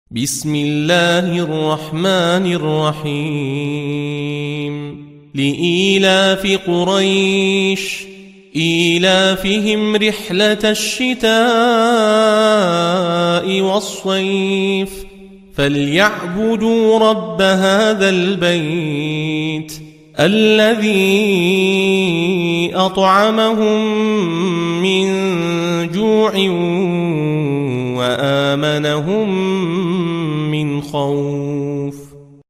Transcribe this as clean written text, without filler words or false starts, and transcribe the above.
بسم الله الرحمن الرحيم لإيلاف قريش إيلافهم رحلة الشتاء والصيف فليعبدوا رب هذا البيت الذي أطعمهم من جوع وآمنهم